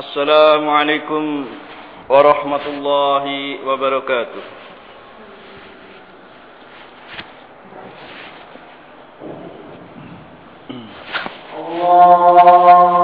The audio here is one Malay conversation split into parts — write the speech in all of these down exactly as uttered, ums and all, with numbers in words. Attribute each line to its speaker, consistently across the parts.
Speaker 1: Assalamualaikum warahmatullahi wabarakatuh. Allah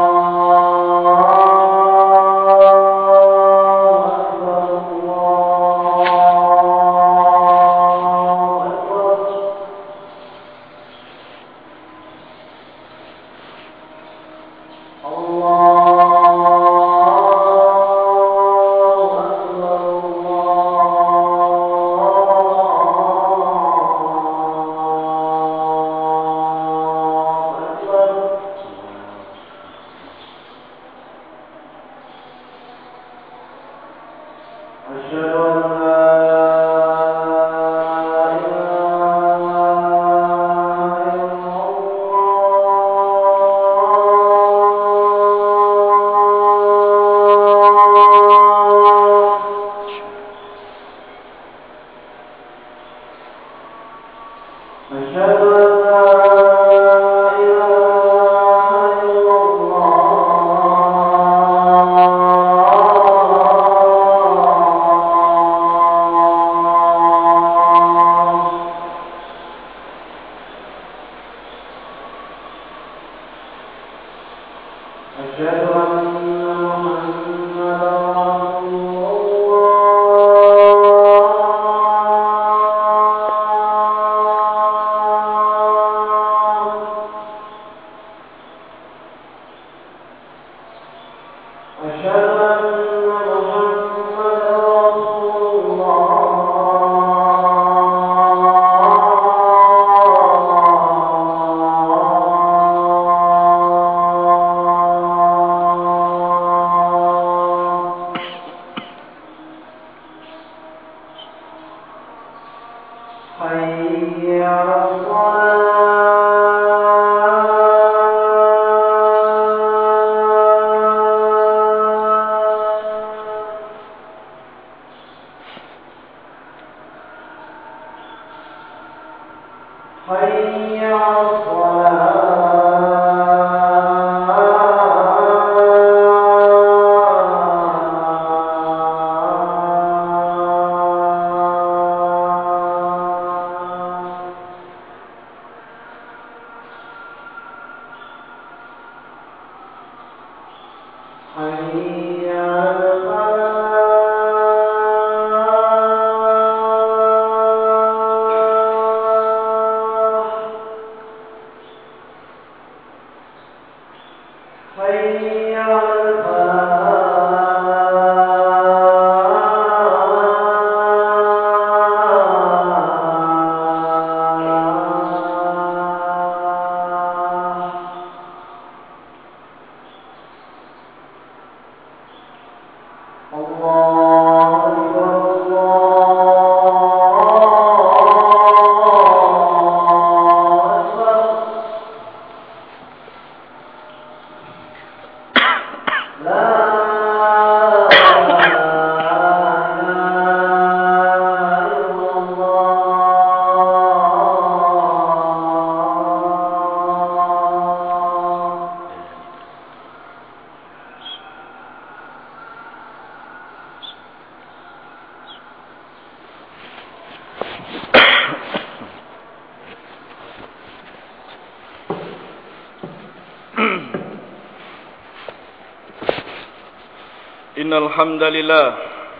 Speaker 1: Innal hamdalillah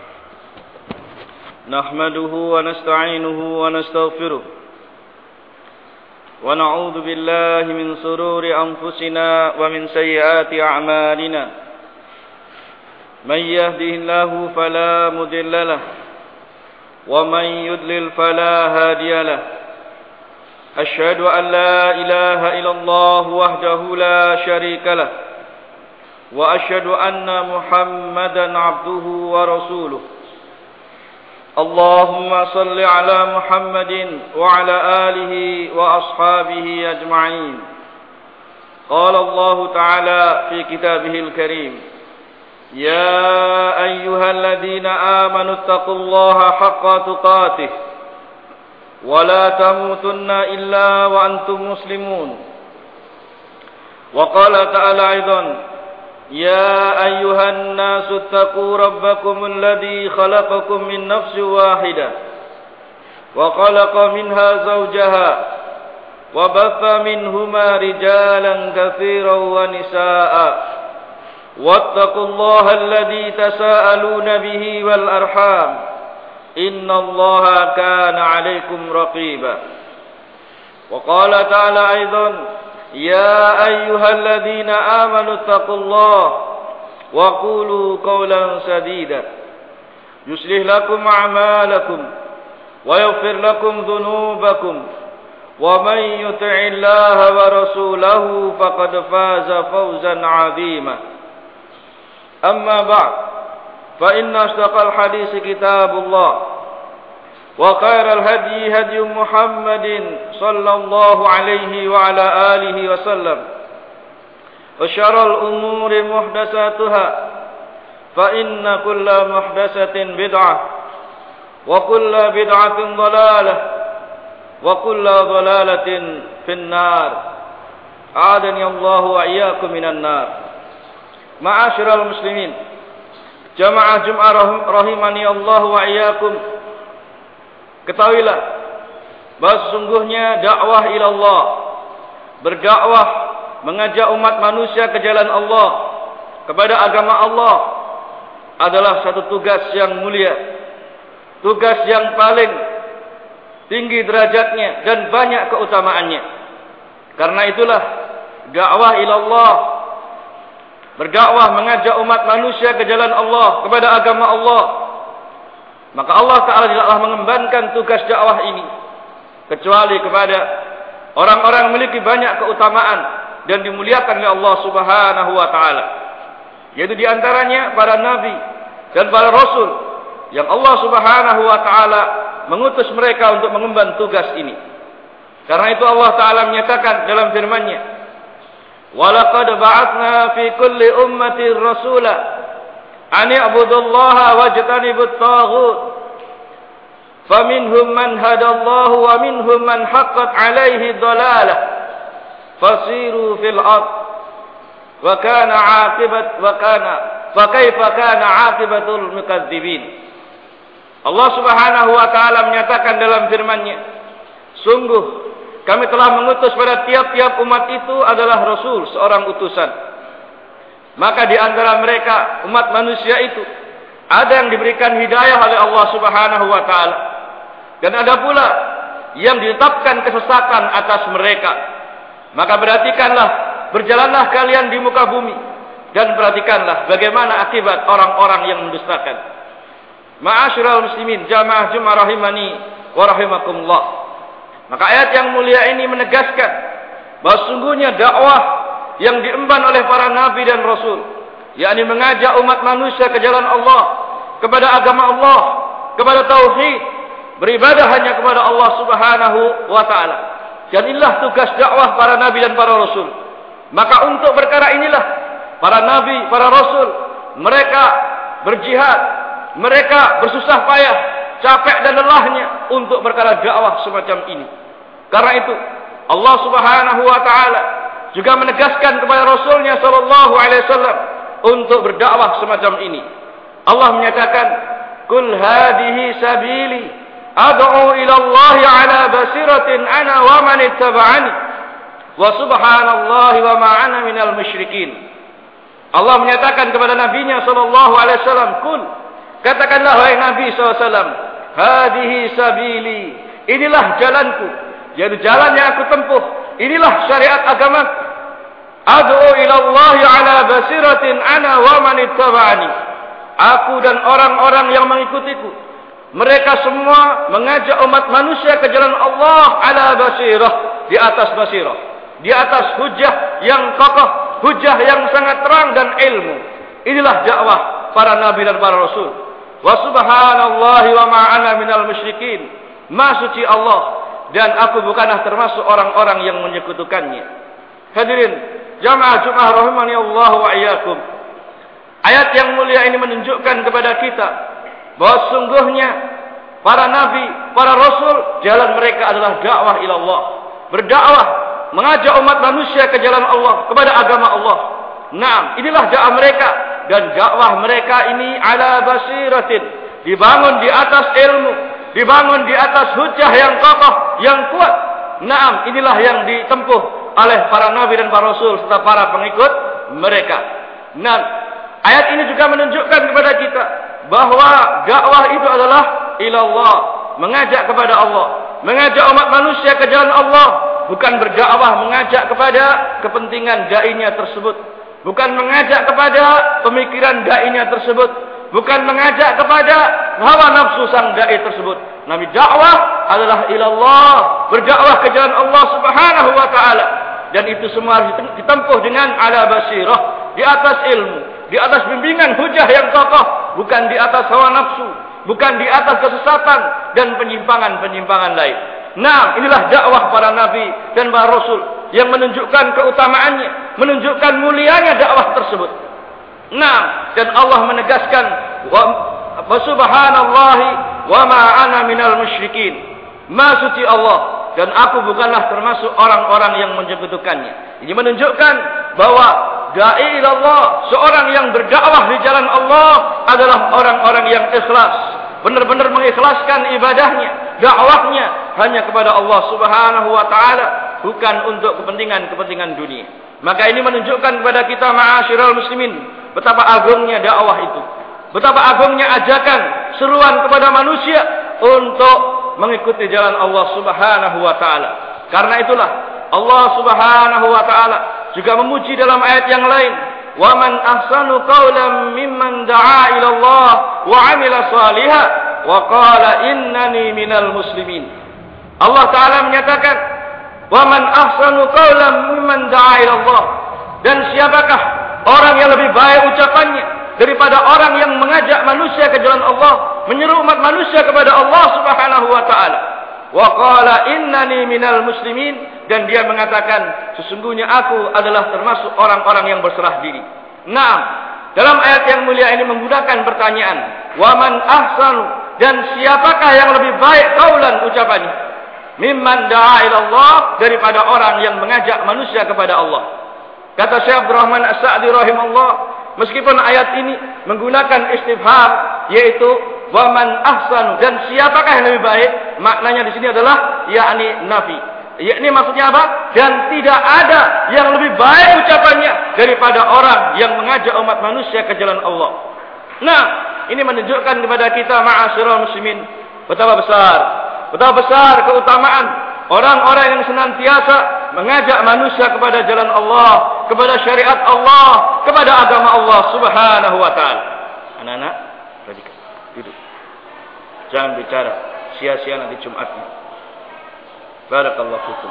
Speaker 1: nahmaduhu wa nasta'inuhu wa nastaghfiruh wa na'udzu billahi min shururi anfusina wa min sayyiati a'malina may yahdihillahu fala mudilla lahu wa man yudlil fala hadiya lahu asyhadu an la ilaha illallah wahdahu la syarika lahu wa asyhadu anna Muhammadan abduhu wa rasuluh. Allahumma salli ala Muhammadin wa ala alihi wa ashabihi ajma'in. Qala Allah ta'ala fi kitabihil karim, ya ayyuhalladzina amanu taqullaha haqqa tuqatih wa la tamutunna illa wa antum muslimun. Wa qala ta'ala aidan, يا أيها الناس اتقوا ربكم الذي خلقكم من نفس واحدة وخلق منها زوجها وبث منهما رجالا كثيرا ونساء واتقوا الله الذي تساءلون به والأرحام إن الله كان عليكم رقيبا. وقال تعالى أيضا يا أيها الذين آمنوا اتقوا الله وقولوا قولا سديدا يصلح لكم أعمالكم ويغفر لكم ذنوبكم ومن يطع الله ورسوله فقد فاز فوزا عظيما. أما بعد فإن أصدق الحديث كتاب الله وخير الهدي هدي محمد صلى الله عليه وعلى آله وسلم وشر الأمور محدثاتها فإن كل محدثة بدعة وكل بدعة ضلالة وكل ضلالة في النار. أعاذني الله وإياكم من النار. Ma'asyiral muslimin, jamaah Jumat rahimani Allah wa iyyakum. Ketahuilah bahwa sesungguhnya dakwah ila Allah, berdakwah mengajak umat manusia ke jalan Allah, kepada agama Allah adalah satu tugas yang mulia, tugas yang paling tinggi derajatnya dan banyak keutamaannya. Karena itulah dakwah ila Allah, berdakwah mengajak umat manusia ke jalan Allah, kepada agama Allah, maka Allah Ta'ala tidaklah mengembankan tugas dakwah ini kecuali kepada orang-orang yang memiliki banyak keutamaan dan dimuliakan oleh Allah Subhanahu wa Ta'ala, yaitu diantaranya para nabi dan para rasul yang Allah Subhanahu wa Ta'ala mengutus mereka untuk mengemban tugas ini. Karena itu Allah Ta'ala menyatakan dalam firman-Nya, وَلَقَدْ بَعَثْنَا فِي كُلِّ أُمَّةٍ رَسُولًا أَنِ اعْبُدُوا اللَّهَ وَاجْتَنِبُوا الطَّاغُوتَ فَمِنْهُمْ مَنْ هَدَى اللَّهُ وَمِنْهُمْ مَنْ حَقَّتْ عَلَيْهِ الضَّلَالَةُ فَسِيرُوا فِي الْأَرْضِ وَكَانَ عَاقِبَةُ وَكَانَ فَكَيْفَ كَانَ عَاقِبَةُ الْمُكَذِّبِينَ. Allah Subhanahu wa Ta'ala menyatakan dalam firman-Nya, sungguh kami telah mengutus pada tiap-tiap umat itu adalah Rasul, seorang utusan. Maka di antara mereka, umat manusia itu, ada yang diberikan hidayah oleh Allah Subhanahu wa Ta'ala, dan ada pula yang ditetapkan kesesatan atas mereka. Maka perhatikanlah, berjalanlah kalian di muka bumi, dan perhatikanlah bagaimana akibat orang-orang yang mendustakan. Ma'asyiral muslimin, jamaah Jumat rahimani wa rahimakumullah. Maka ayat yang mulia ini menegaskan bahwa sungguhnya dakwah yang diemban oleh para nabi dan rasul, yakni mengajak umat manusia ke jalan Allah, kepada agama Allah, kepada tauhid, beribadah hanya kepada Allah Subhanahu wa Ta'ala. Dan inilah tugas dakwah para nabi dan para rasul. Maka untuk perkara inilah para nabi, para rasul, mereka berjihad, mereka bersusah payah, capek dan lelahnya untuk perkara dakwah semacam ini. Karena itu Allah Subhanahu wa Ta'ala juga menegaskan kepada Rasulnya sallallahu alaihi wasallam untuk berdakwah semacam ini. Allah menyatakan, "Qul hadhihi sabili ad'u ila Allah 'ala basiratin ana wa man ittaba'ani wa subhanallahi wa ma ana minal musyrikin." Allah menyatakan kepada nabinya sallallahu alaihi wasallam, "Qul," katakanlah wahai Nabi sallallahu alaihi wasallam, "Hadhihi sabili," inilah jalanku, yaitu jalan yang aku tempuh, inilah syariat agamaku. Ad'u ila Allah 'ala basiratin ana wa man ittaba'ani. Aku dan orang-orang yang mengikutiku, mereka semua mengajak umat manusia ke jalan Allah 'ala basirah, di atas basirah, di atas hujjah yang kokoh, hujjah yang sangat terang dan ilmu. Inilah dakwah para nabi dan para rasul. Wa subhanallahi wa ma ana minal musyrikin. Maha suci Allah, dan aku bukanlah termasuk orang-orang yang menyekutukannya. Hadirin jamaah Jumat rahimani Allah wa iyyakum. Ayat yang mulia ini menunjukkan kepada kita bahwa sungguhnya para nabi, para rasul, jalan mereka adalah dakwah ilallah, berdakwah, mengajak umat manusia ke jalan Allah, kepada agama Allah. Naam, inilah dakwah mereka, dan dakwah mereka ini ala basiratin, dibangun di atas ilmu, dibangun di atas hujjah yang kokoh, yang kuat. Naam, inilah yang ditempuh oleh para nabi dan para rasul serta para pengikut mereka. Naam, ayat ini juga menunjukkan kepada kita bahwa dakwah itu adalah ilallah, mengajak kepada Allah, mengajak umat manusia ke jalan Allah, bukan berdakwah mengajak kepada kepentingan dai-nya tersebut, bukan mengajak kepada pemikiran dai-nya tersebut, bukan mengajak kepada hawa nafsu sang dai tersebut. Nabi dakwah adalah ilallah, berdakwah ke jalan Allah Subhanahu wa taala, dan itu semua harus ditempuh dengan ala basirah, di atas ilmu, di atas bimbingan hujah yang kokoh, bukan di atas hawa nafsu, bukan di atas kesesatan dan penyimpangan-penyimpangan lain. Nah, inilah dakwah para nabi dan para rasul yang menunjukkan keutamaannya, menunjukkan mulianya dakwah tersebut. Nah, dan Allah menegaskan, wa subhanallahi wa ma ana minal musyrikin. Maha suci Allah, dan aku bukanlah termasuk orang-orang yang menyekutukannya. Ini menunjukkan bahwa da'i ilallah, seorang yang berdakwah di jalan Allah, adalah orang-orang yang ikhlas, benar-benar mengikhlaskan ibadahnya, dakwahnya hanya kepada Allah Subhanahu wa taala, bukan untuk kepentingan-kepentingan dunia. Maka ini menunjukkan kepada kita ma'asyiral muslimin, betapa agungnya dakwah itu, betapa agungnya ajakan, seruan kepada manusia untuk mengikuti jalan Allah Subhanahu wa taala. Karena itulah Allah Subhanahu wa taala juga memuji dalam ayat yang lain, "Wa man ahsanu qawlan mimman da'a ila Allah wa 'amila shalihan wa qala innani minal muslimin." Allah taala menyatakan, "Wa man ahsanu qawlan mimman da'a ila Allah." Dan siapakah orang yang lebih baik ucapannya daripada orang yang mengajak manusia ke jalan Allah, menyeru umat manusia kepada Allah Subhanahu wa taala. Wa qala innani minal muslimin, dan dia mengatakan sesungguhnya aku adalah termasuk orang-orang yang berserah diri. Nah, dalam ayat yang mulia ini menggunakan pertanyaan, wa man ahsanu, dan siapakah yang lebih baik kaulan ucapannya, mimman da'a ila Allah, daripada orang yang mengajak manusia kepada Allah. Kata Syekh Abdurrahman As-Sa'di rahimahullah, meskipun ayat ini menggunakan istifham, yaitu wa man ahsanu, dan siapakah yang lebih baik, maknanya di sini adalah yakni nafi. Yakni maksudnya apa? Dan tidak ada yang lebih baik ucapannya daripada orang yang mengajak umat manusia ke jalan Allah. Nah, ini menunjukkan kepada kita ma'asyiral muslimin, betapa besar, betapa besar keutamaan orang-orang yang senantiasa mengajak manusia kepada jalan Allah, kepada syariat Allah, kepada agama Allah Subhanahu wa taala. Anak-anak, perhatikan, duduk. Jangan bicara sia-sia nanti Jumatnya. Barakallahu fikum.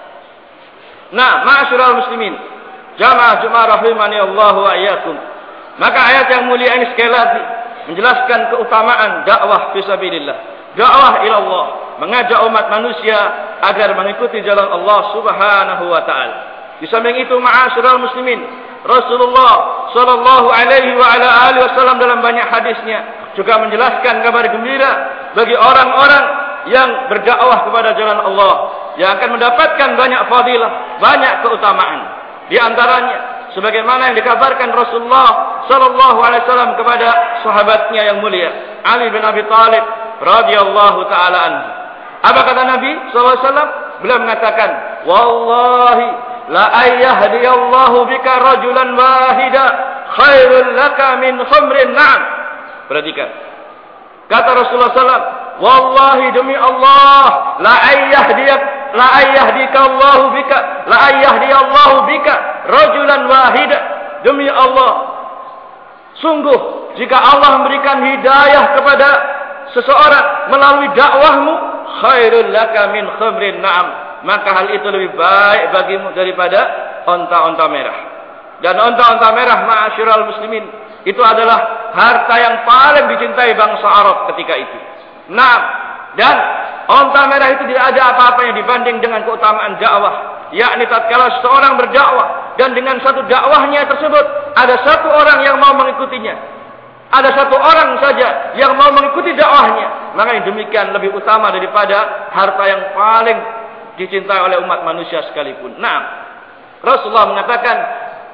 Speaker 1: Nah, ma'asyiral muslimin, jamaah Jumat rahimani Allah wa iyyakum. Maka ayat yang mulia ini sekali lagi menjelaskan keutamaan dakwah fisabilillah, dakwah ila Allah, mengajak umat manusia agar mengikuti jalan Allah Subhanahu wa taala. Di samping itu ma'asyiral muslimin, Rasulullah sallallahu alaihi wa ala alihi wasallam dalam banyak hadisnya juga menjelaskan kabar gembira bagi orang-orang yang berdakwah kepada jalan Allah, yang akan mendapatkan banyak fadilah, banyak keutamaan. Di antaranya sebagaimana yang dikabarkan Rasulullah sallallahu alaihi wasallam kepada sahabatnya yang mulia Ali bin Abi Thalib radhiyallahu taala anhu. Apa kata Nabi sallallahu alaihi wasallam? Beliau mengatakan, "Wallahi la ayyahdiyallahu bika rajulan wahida khairul laka min khumrin na'am." Perhatikan. Kata Rasulullah sallallahu alaihi wasallam, "Wallahi demi Allah, la ayyahdiyak la ayyahdika Allahu bika la ayyahdiyallahu bika rajulan wahida." Demi Allah, sungguh jika Allah memberikan hidayah kepada seseorang melalui dakwahmu, khairul laka min khumrin na'am, maka hal itu lebih baik bagimu daripada onta-onta merah. Dan onta-onta merah, ma'asyiral muslimin, itu adalah harta yang paling dicintai bangsa Arab ketika itu. Nah, dan onta merah itu tidak ada apa-apanya dibanding dengan keutamaan dakwah. Yakni tatkala seorang berdakwah dan dengan satu dakwahnya tersebut ada satu orang yang mau mengikutinya, ada satu orang saja yang mau mengikuti dakwahnya, maka yang demikian lebih utama daripada harta yang paling dicintai oleh umat manusia sekalipun. Nah, Rasulullah mengatakan,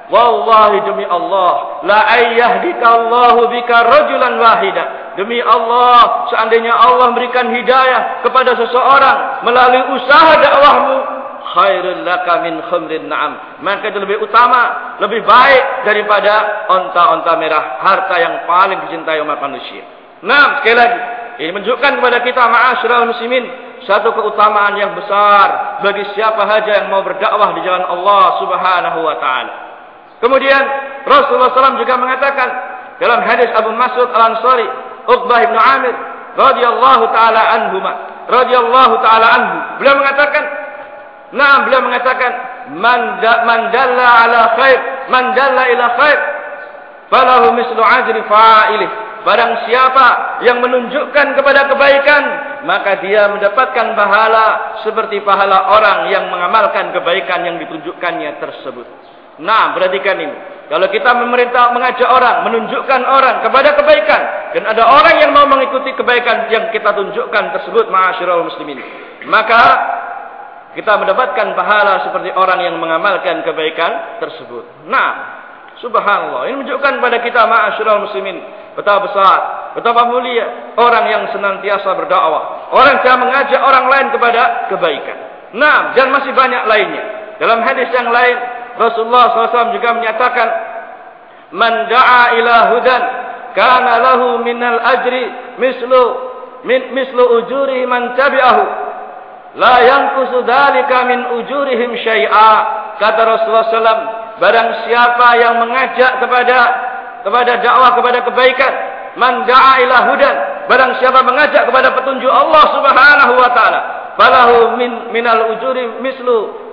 Speaker 1: Wallahi demi Allah, la ayyahdikallaahu bika rajulan wahida. Demi Allah, seandainya Allah memberikan hidayah kepada seseorang melalui usaha dakwahmu, khairul laka min khamrin na'am. Maka itu lebih utama, lebih baik daripada onta-onta merah, harta yang paling dicintai umat manusia. Nah, sekali lagi, ini menunjukkan kepada kita ma'asyiral muslimin, satu keutamaan yang besar bagi siapa saja yang mau berdakwah di jalan Allah Subhanahu wa taala. Kemudian Rasulullah shallallahu alaihi wasallam juga mengatakan dalam hadis Abu Mas'ud Al-Ansari, Uqbah bin Amir radhiyallahu taala anhuma, radhiyallahu taala anhu, beliau mengatakan, nah, beliau mengatakan, man da, man dalla ala khair, man dalla ila khair, falahu mislu ajri fa'ilih. Barang siapa yang menunjukkan kepada kebaikan, maka dia mendapatkan pahala seperti pahala orang yang mengamalkan kebaikan yang ditunjukkannya tersebut. Nah, perhatikan ini. Kalau kita memerintah mengajak orang, menunjukkan orang kepada kebaikan, dan ada orang yang mau mengikuti kebaikan yang kita tunjukkan tersebut, ma'asyiral muslimin, maka kita mendapatkan pahala seperti orang yang mengamalkan kebaikan tersebut. Nah, subhanallah, ini menunjukkan kepada kita ma'asyiral muslimin, betapa besar, betapa mulia orang yang senantiasa berdakwah, orang yang mengajak orang lain kepada kebaikan. Nah, dan masih banyak lainnya. Dalam hadis yang lain, Rasulullah shallallahu alaihi wasallam juga menyatakan, man da'a ila hudan kana lahu minal ajri mislu min mislu ujuri man tabi'ahu la yanqusu dzalika min ujurihim syai'a. Kata Rasulullah shallallahu alaihi wasallam, barang siapa yang mengajak kepada kepada dakwah kepada kebaikan, man da'a ila hudan, barang siapa mengajak kepada petunjuk Allah Subhanahu wa taala, falahu min minal ujuri mislu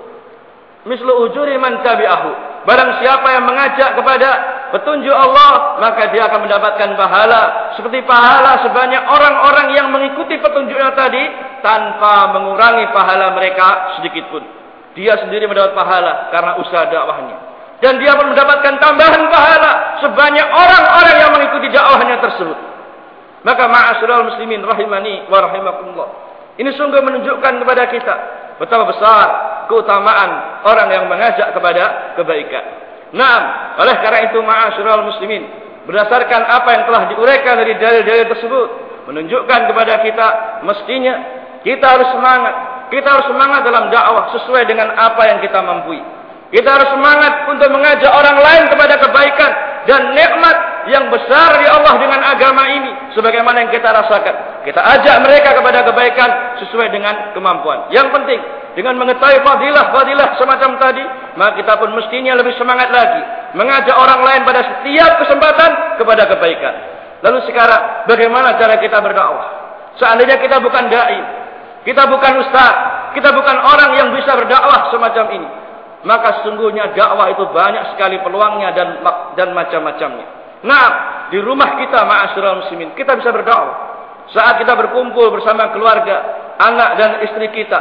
Speaker 1: mislu ujuri man tabi'ahu. Barang siapa yang mengajak kepada petunjuk Allah, maka dia akan mendapatkan pahala seperti pahala sebanyak orang-orang yang mengikuti petunjuknya tadi, tanpa mengurangi pahala mereka sedikit pun. Dia sendiri mendapat pahala karena usaha dakwahnya, dan dia pun mendapatkan tambahan pahala sebanyak orang-orang yang mengikuti dakwahnya tersebut. Maka ma'asyiral muslimin rahimani wa rahimakumullah, ini sungguh menunjukkan kepada kita betapa besar keutamaan orang yang mengajak kepada kebaikan. Nah, oleh karena itu ma'asyiral muslimin, berdasarkan apa yang telah diuraikan dari dalil-dalil tersebut, menunjukkan kepada kita mestinya kita harus semangat. Kita harus semangat dalam dakwah sesuai dengan apa yang kita mampu. Kita harus semangat untuk mengajak orang lain kepada kebaikan dan nikmat yang besar di Allah dengan agama ini, sebagaimana yang kita rasakan. Kita ajak mereka kepada kebaikan sesuai dengan kemampuan. Yang penting, dengan mengetahui fadilah-fadilah semacam tadi, maka kita pun mestinya lebih semangat lagi mengajak orang lain pada setiap kesempatan kepada kebaikan. Lalu sekarang, bagaimana cara kita berdakwah? Seandainya kita bukan dai, kita bukan ustaz, kita bukan orang yang bisa berdakwah semacam ini, maka sesungguhnya dakwah itu banyak sekali peluangnya dan dan macam-macamnya. Nah, di rumah kita ma'asyiral muslimin, kita bisa berdakwah. Saat kita berkumpul bersama keluarga, anak dan istri kita.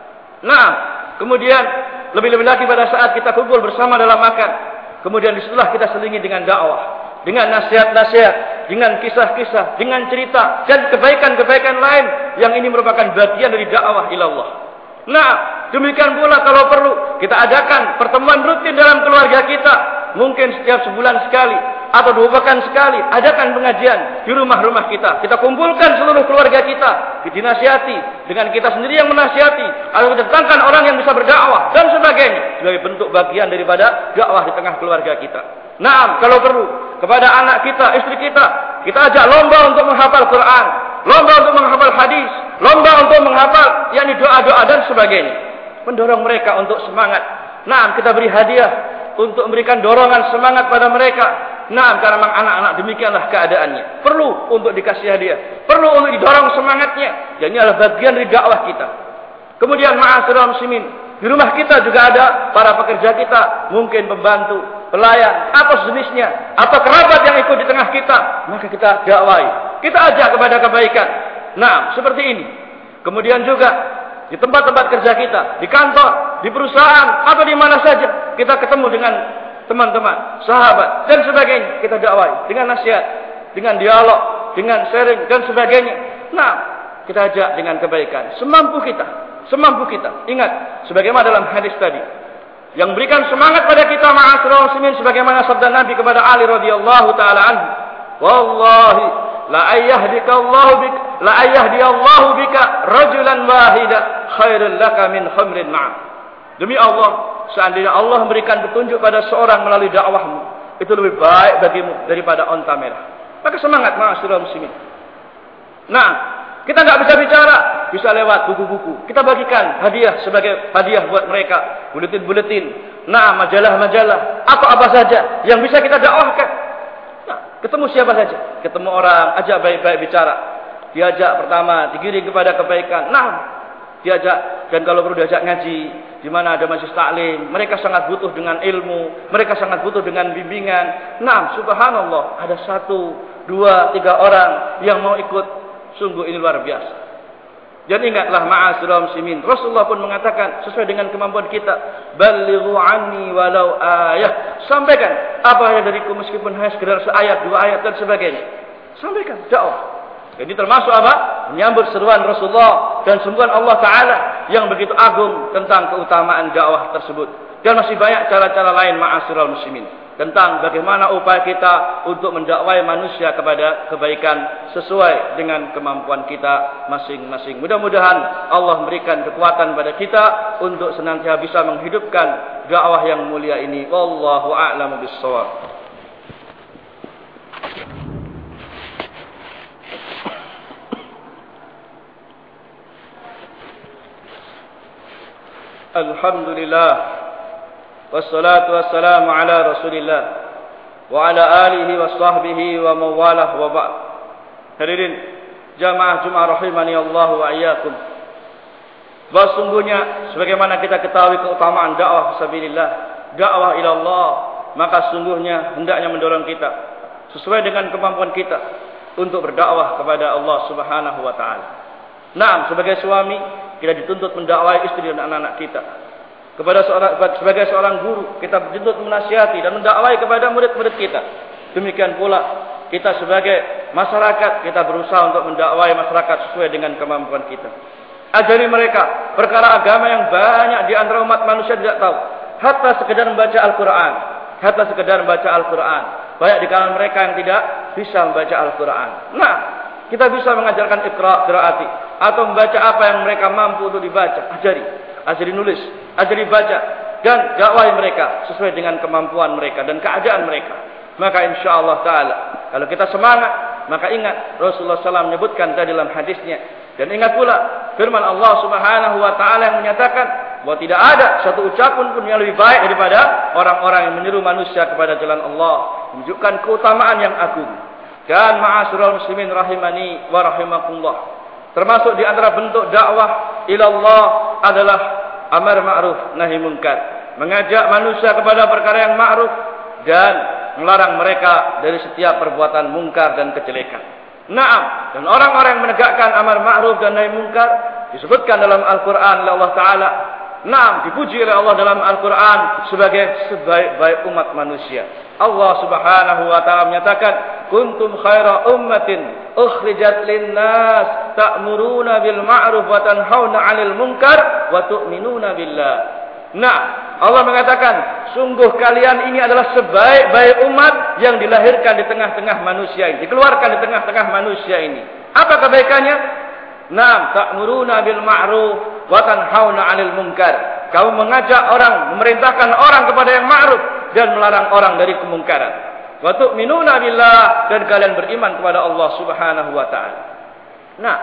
Speaker 1: Nah, kemudian lebih-lebih lagi pada saat kita kumpul bersama dalam makan, kemudian disitulah kita selingi dengan dakwah, dengan nasihat-nasihat, dengan kisah-kisah, dengan cerita dan kebaikan-kebaikan lain yang ini merupakan bagian dari dakwah ilallah. Nah, demikian pula kalau perlu kita adakan pertemuan rutin dalam keluarga kita, mungkin setiap sebulan sekali atau dua pekan sekali, adakan pengajian di rumah-rumah kita. Kita kumpulkan seluruh keluarga kita, dinasihati dengan kita sendiri yang menasihati, atau datangkan orang yang bisa berdakwah dan sebagainya sebagai bentuk bagian daripada dakwah di tengah keluarga kita. Nah, kalau perlu kepada anak kita, istri kita, kita ajak lomba untuk menghafal Quran, lomba untuk menghafal hadis, lomba untuk menghafal yakni doa-doa dan sebagainya, mendorong mereka untuk semangat. Nah, kita beri hadiah untuk memberikan dorongan semangat pada mereka. Nah, karena memang anak-anak demikianlah keadaannya, perlu untuk dikasih hadiah, perlu untuk didorong semangatnya. Dan ini adalah bagian dari dakwah kita. Kemudian ma'asyiral muslimin, di rumah kita juga ada para pekerja kita, mungkin pembantu, pelayan, atau sejenisnya, atau kerabat yang ikut di tengah kita, maka kita dakwai, kita ajak kepada kebaikan. Nah, seperti ini. Kemudian juga di tempat-tempat kerja kita, di kantor, di perusahaan, atau di mana saja kita ketemu dengan teman-teman, sahabat dan sebagainya, kita dakwai dengan nasihat, dengan dialog, dengan sharing dan sebagainya. Nah, kita ajak dengan kebaikan semampu kita, semampu kita. Ingat, sebagaimana dalam hadis tadi, yang berikan semangat pada kita ma'asyiral Ma'asyiral muslimin, sebagaimana sabda Nabi kepada Ali radhiyallahu taala anhu, "Wallahi la ayyahdika Allahu bika la ayyahdi Allahu bika rajulan wahida khairul laka min khamrin ma'am." Demi Allah, seandainya Allah memberikan petunjuk pada seorang melalui dakwahmu, itu lebih baik bagimu daripada onta merah. Maka semangat ma'asyiral muslimin. Nah, kita enggak bisa bicara, bisa lewat buku-buku. Kita bagikan hadiah sebagai hadiah buat mereka, buletin-buletin, nah majalah-majalah, atau apa saja yang bisa kita dakwahkan. Nah, ketemu siapa saja, ketemu orang, ajak baik-baik bicara. Diajak pertama, digiring kepada kebaikan. Nah, diajak, dan kalau perlu diajak ngaji, di mana ada majelis taklim. Mereka sangat butuh dengan ilmu, mereka sangat butuh dengan bimbingan. Nah, subhanallah, ada satu, dua, tiga orang yang mau ikut. Sungguh ini luar biasa. Dan ingatlah ma'asyiral muslimin, Rasulullah pun mengatakan sesuai dengan kemampuan kita, "Ballighu anni walau ayah." Sampaikan apa yang dariku meskipun hanya sekedar seayat, dua ayat dan sebagainya. Sampaikan dakwah. Jadi termasuk apa? Menyambut seruan Rasulullah dan seruan Allah Ta'ala yang begitu agung tentang keutamaan dakwah tersebut. Dan masih banyak cara-cara lain ma'asyiral muslimin tentang bagaimana upaya kita untuk mendakwai manusia kepada kebaikan sesuai dengan kemampuan kita masing-masing. Mudah-mudahan Allah memberikan kekuatan pada kita untuk senantiasa bisa menghidupkan dakwah yang mulia ini. Wallahu a'lamu bis-shawab. Alhamdulillah, wassalatu wassalamu ala Rasulillah wa ala alihi wa sahbihi wa mawalah wa ba'd. Hadirin jamaah Jumat rahimani Allah wa iyyakum. Bahwa sungguhnya sebagaimana kita ketahui keutamaan dakwah fisabilillah, dakwah ila Allah, maka sungguhnya hendaknya mendorong kita sesuai dengan kemampuan kita untuk berdakwah kepada Allah Subhanahu wa taala. Naam, sebagai suami kita dituntut mendakwai istri dan anak-anak kita. Kepada seorang sebagai seorang guru, kita dituntut menasihati dan mendakwai kepada murid-murid kita. Demikian pula kita sebagai masyarakat, kita berusaha untuk mendakwai masyarakat sesuai dengan kemampuan kita. Ajari mereka perkara agama yang banyak di antara umat manusia tidak tahu. Hatta sekedar membaca Al-Quran, hatta sekedar membaca Al-Quran. Banyak di kalangan mereka yang tidak bisa membaca Al-Quran. Nah, kita bisa mengajarkan Iqra, qiraati, atau membaca apa yang mereka mampu untuk dibaca. Ajari, ajari nulis, ajari baca, dan dakwai mereka sesuai dengan kemampuan mereka dan keadaan mereka. Maka insyaAllah ta'ala, kalau kita semangat, maka ingat Rasulullah shallallahu alaihi wasallam menyebutkan tadi dalam hadisnya. Dan ingat pula firman Allah Subhanahu wa ta'ala yang menyatakan bahwa tidak ada satu ucapan pun yang lebih baik daripada orang-orang yang menyeru manusia kepada jalan Allah, menunjukkan keutamaan yang agung. Dan ma'asyiral muslimin rahimani wa rahimakumullah, termasuk di antara bentuk dakwah ilallah adalah amar ma'ruf nahi munkar, mengajak manusia kepada perkara yang ma'ruf dan melarang mereka dari setiap perbuatan mungkar dan kejelekan. Naam, dan orang-orang yang menegakkan amar ma'ruf dan nahi munkar disebutkan dalam Al-Qur'an oleh Allah Ta'ala. Naam, dipuji oleh Allah dalam Al-Qur'an sebagai sebaik-baik umat manusia. Allah Subhanahu wa ta'ala menyatakan, "Kuntum khaira ummatin ukhrijat lin-nas ta'muruna bil ma'ruf wa tanhauna 'anil munkar wa tu'minuna billah." Nah, Allah mengatakan, sungguh kalian ini adalah sebaik-baik umat yang dilahirkan di tengah-tengah manusia ini, dikeluarkan di tengah-tengah manusia ini. Apa kebaikannya? Nah, ta'muruna bil ma'ruf wa tanhauna 'anil munkar. Kamu mengajak orang, memerintahkan orang kepada yang ma'ruf dan melarang orang dari kemungkaran. Wa tu'minuna billah, dan kalian beriman kepada Allah Subhanahu wa taala. Nah,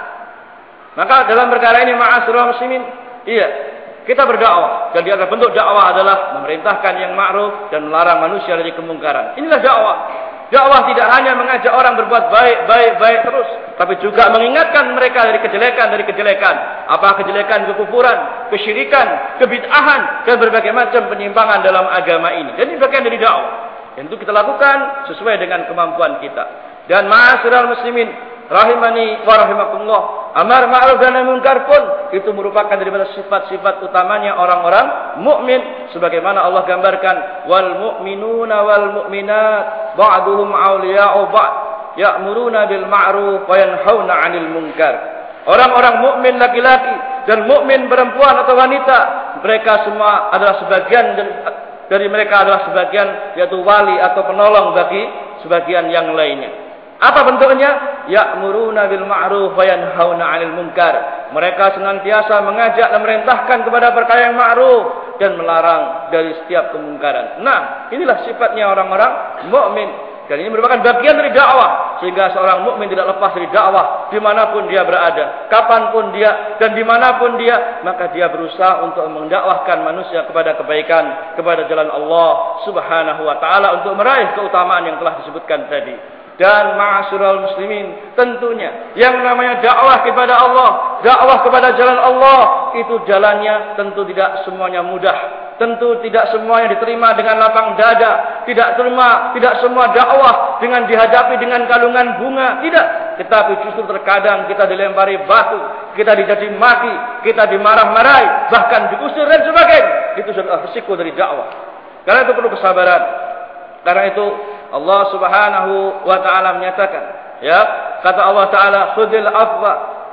Speaker 1: maka dalam perkara ini ma'asyiral muslimin, iya, kita berdakwah, dan di antara bentuk dakwah adalah memerintahkan yang ma'ruf dan melarang manusia dari kemungkaran. Inilah dakwah. Dakwah tidak hanya mengajak orang berbuat baik, baik, baik terus, tapi juga mengingatkan mereka dari kejelekan, dari kejelekan. Apa kejelekan? Kekufuran, kesyirikan, kebid'ahan, dan berbagai macam penyimpangan dalam agama ini. Dan ini bagian dari dakwah. Dan itu kita lakukan sesuai dengan kemampuan kita. Dan ma'asyiral muslimin rahimani wa rahimakumullah, amar ma'ruf dan nahi munkar pun itu merupakan daripada sifat-sifat utamanya orang-orang mukmin, sebagaimana Allah gambarkan, wal mu'minuna wal mu'minat ba'duhum awliya'u ba'd ya'muruna bil ma'ruf wa yanhauna 'anil munkar. Orang-orang mukmin laki-laki dan mukmin perempuan atau wanita, mereka semua adalah sebagian dari dari mereka adalah sebagian yaitu wali atau penolong bagi sebagian yang lainnya. Apa bentuknya? Ya'muruna bil ma'ruf wa yanhauna 'anil munkar. Mereka senantiasa mengajak dan merintahkan kepada perkara yang ma'ruf dan melarang dari setiap kemungkaran. Nah, inilah sifatnya orang-orang mukmin. Dan ini merupakan bagian dari dakwah. Sehingga seorang mukmin tidak lepas dari dakwah dimanapun dia berada, kapanpun dia dan dimanapun dia, maka dia berusaha untuk mendakwahkan manusia kepada kebaikan, kepada jalan Allah Subhanahu wa taala untuk meraih keutamaan yang telah disebutkan tadi. Dan ma'asyiral muslimin, tentunya yang namanya dakwah kepada Allah, dakwah kepada jalan Allah, itu jalannya tentu tidak semuanya mudah. Tentu tidak semuanya diterima dengan lapang dada, tidak terima, tidak semua dakwah dengan dihadapi dengan kalungan bunga, tidak. Tetapi justru terkadang kita dilempari batu, kita dicaci maki, kita dimarah-marahi, bahkan diusir dan sebagainya. Itu adalah risiko dari dakwah. Karena itu perlu kesabaran. Karena itu Allah Subhanahu wa taala menyatakan, ya, kata Allah taala, "Khudhil afwa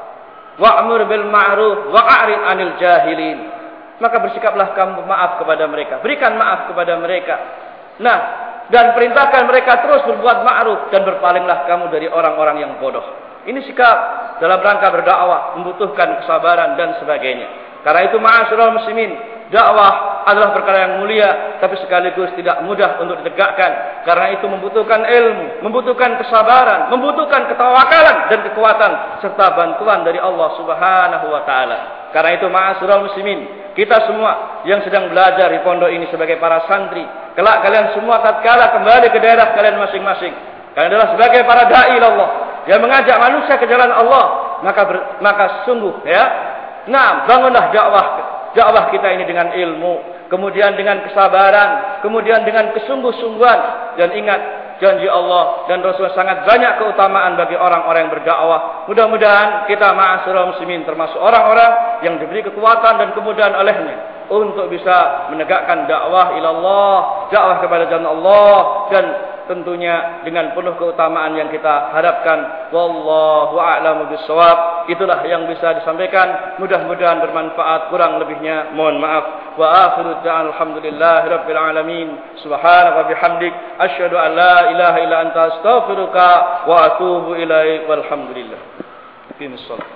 Speaker 1: wa'mur bil ma'ruf wa'rid 'anil jahilin." Maka bersikaplah kamu maaf kepada mereka, berikan maaf kepada mereka. Nah, dan perintahkan mereka terus berbuat ma'ruf dan berpalinglah kamu dari orang-orang yang bodoh. Ini sikap dalam rangka berdakwah, membutuhkan kesabaran dan sebagainya. Karena itu ma'asyiral muslimin, dakwah adalah perkara yang mulia, tapi sekaligus tidak mudah untuk ditegakkan. Karena itu membutuhkan ilmu, membutuhkan kesabaran, membutuhkan ketawakalan dan kekuatan serta bantuan dari Allah Subhanahu wa taala. Karena itu ma'asyiral muslimin, kita semua yang sedang belajar di pondok ini sebagai para santri, kelak kalian semua tatkala kembali ke daerah kalian masing-masing, kalian adalah sebagai para dai Allah yang mengajak manusia ke jalan Allah, maka ber, maka sungguh ya, nah bangunlah dakwah dakwah kita ini dengan ilmu, kemudian dengan kesabaran, kemudian dengan kesungguh-sungguhan, dan ingat janji Allah dan Rasul sangat banyak keutamaan bagi orang-orang yang berdakwah. Mudah-mudahan kita ma'asyiral muslimin termasuk orang-orang yang diberi kekuatan dan kemudahan olehnya untuk bisa menegakkan dakwah ilallah, dakwah kepada jalan Allah, dan tentunya dengan penuh keutamaan yang kita harapkan. Wallahu a'lamu bissawab. Itulah yang bisa disampaikan. Mudah-mudahan bermanfaat. Kurang lebihnya mohon maaf. Wa akhiru da'an alhamdulillahi rabbil alamin. Subhanaka bihamdik asyhadu an la ilaha illa anta astaghfiruka wa atubu ilaik. Walhamdulillah. Aqimus shalah.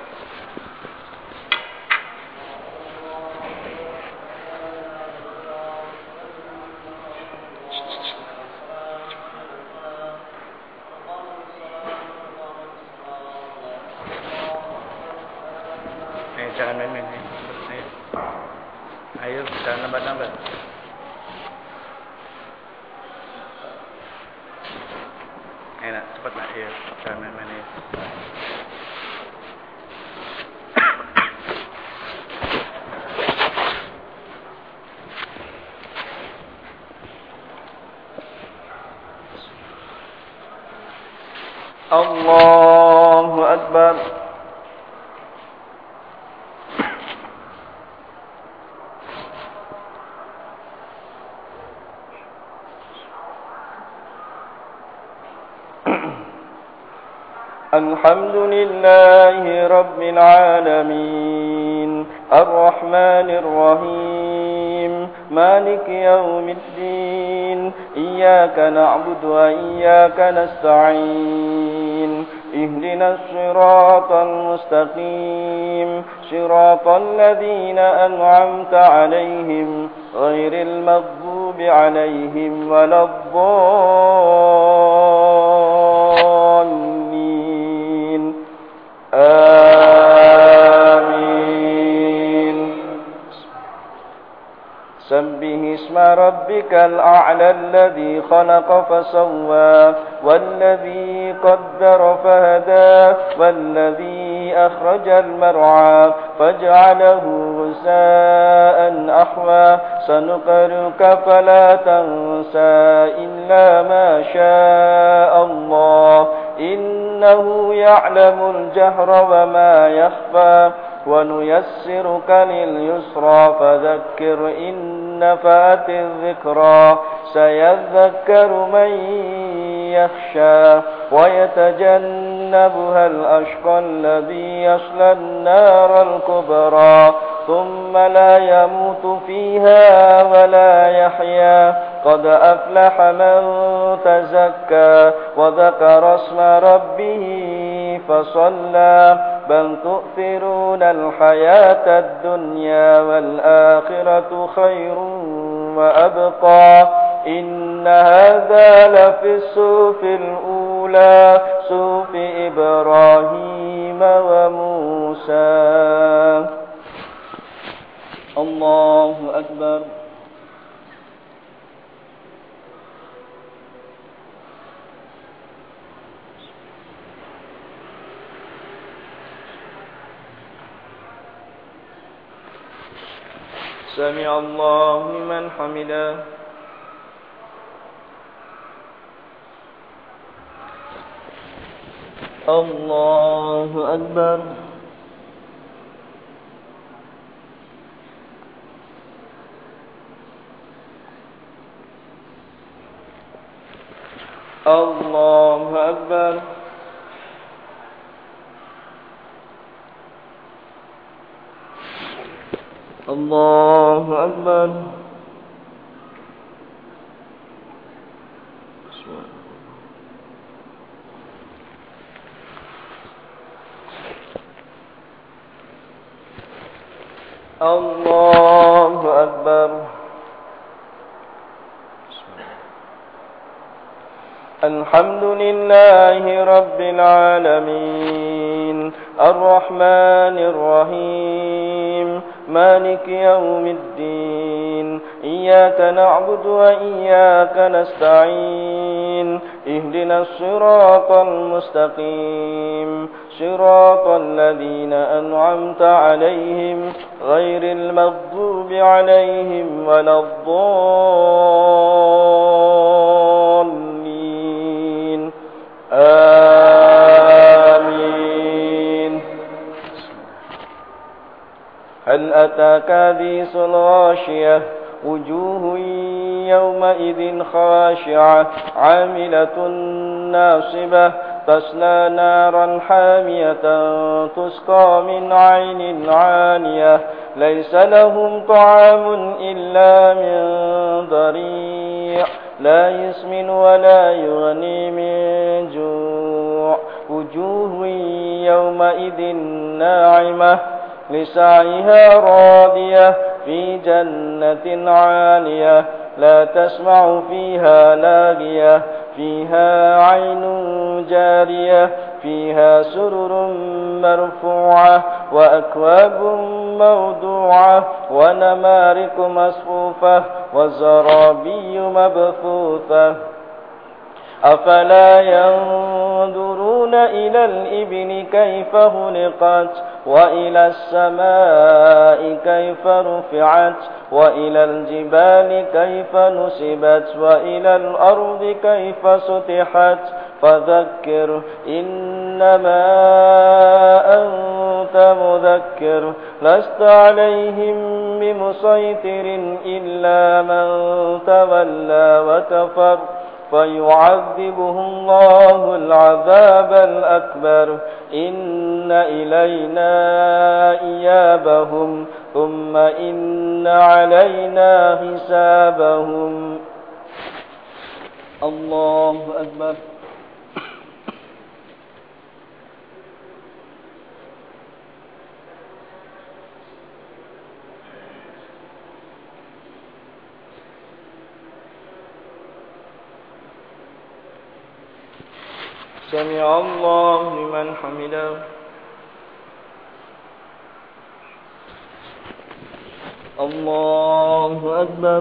Speaker 1: Jangan main-main. Ayo, ayo jangan lambat-lambat. Enak, cepat nak. Ayo, jangan main-main. Ayo. Allahu Akbar. الحمد لله رب العالمين الرحمن الرحيم مالك يوم الدين إياك نعبد وإياك نستعين اهدنا الصراط المستقيم صراط الذين أنعمت عليهم غير المغضوب عليهم ولا الضالين. آمين. سبح اسم ربك الأعلى الذي خلق فسوى والذي قدر فهدى والذي أخرج المرعى فجعله غثاء أحوى سنقرئك فلا تنسى إلا ما شاء الله إنه يعلم الجهر وما يخفى ونيسرك لليسرى فذكر إن نفعت الذكرى سيذكر من يخشى ويتجنبها الأشقى الذي يصلى النار الكبرى
Speaker 2: ثم لا يموت فيها ولا يحيا قد أفلح من تزكى وذكر اسم ربه فصلى بل تؤثرون الحياة الدنيا والآخرة خير وأبقى إن هذا لفي الصحف الأولى صحف إبراهيم وموسى. الله أكبر.
Speaker 1: سمع الله لمن حمده.
Speaker 2: الله أكبر. الله أكبر. الله أكبر. الله أكبر. الحمد لله رب العالمين الرحمن الرحيم مالك يوم الدين إياك نعبد وإياك نستعين اهدنا الصراط المستقيم صراط الذين أنعمت عليهم غير المغضوب عليهم ولا الضالين آمين. هل أتاك حديث الغاشية وجوه يومئذ خاشعة عاملة ناصبة تصلى نارا حامية تسقى من عين عانية ليس لهم طعام إلا من ضريع لا يسمن ولا يغني من جوع وجوه يومئذ ناعمة لسعيها راضية في جنة عالية لا تسمع فيها لاغية فيها عين جارية فيها سرر مرفوعة وأكواب موضوعة ونمارق مصفوفة وزرابي مبثوثة أفلا ينظرون إلى الإبل كيف خلقت وإلى السماء كيف رفعت وإلى الجبال كيف نصبت وإلى الأرض كيف سطحت فذكر إنما أنت مذكر لست عليهم بمسيطر إلا من تولى وكفر فيعذبه الله العذاب الأكبر إن إلينا إيابهم ثم إن علينا حسابهم. الله أكبر.
Speaker 1: سمع الله لمن حمده.
Speaker 2: الله أكبر.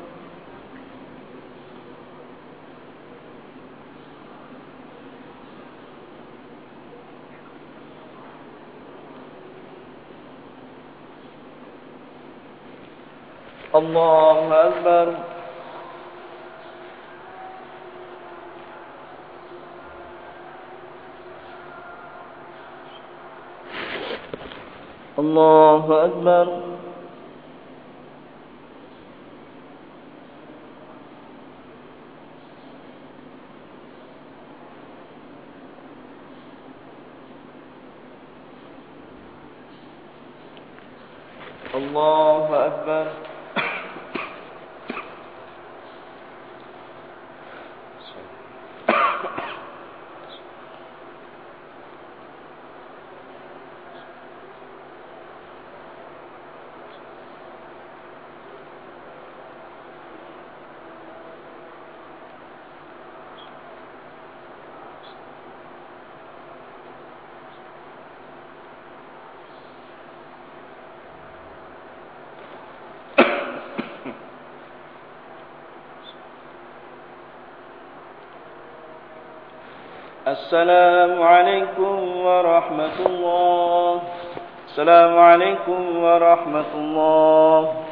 Speaker 1: الله أكبر.
Speaker 2: الله أكبر. الله أكبر. السلام عليكم ورحمة الله. السلام عليكم ورحمة الله.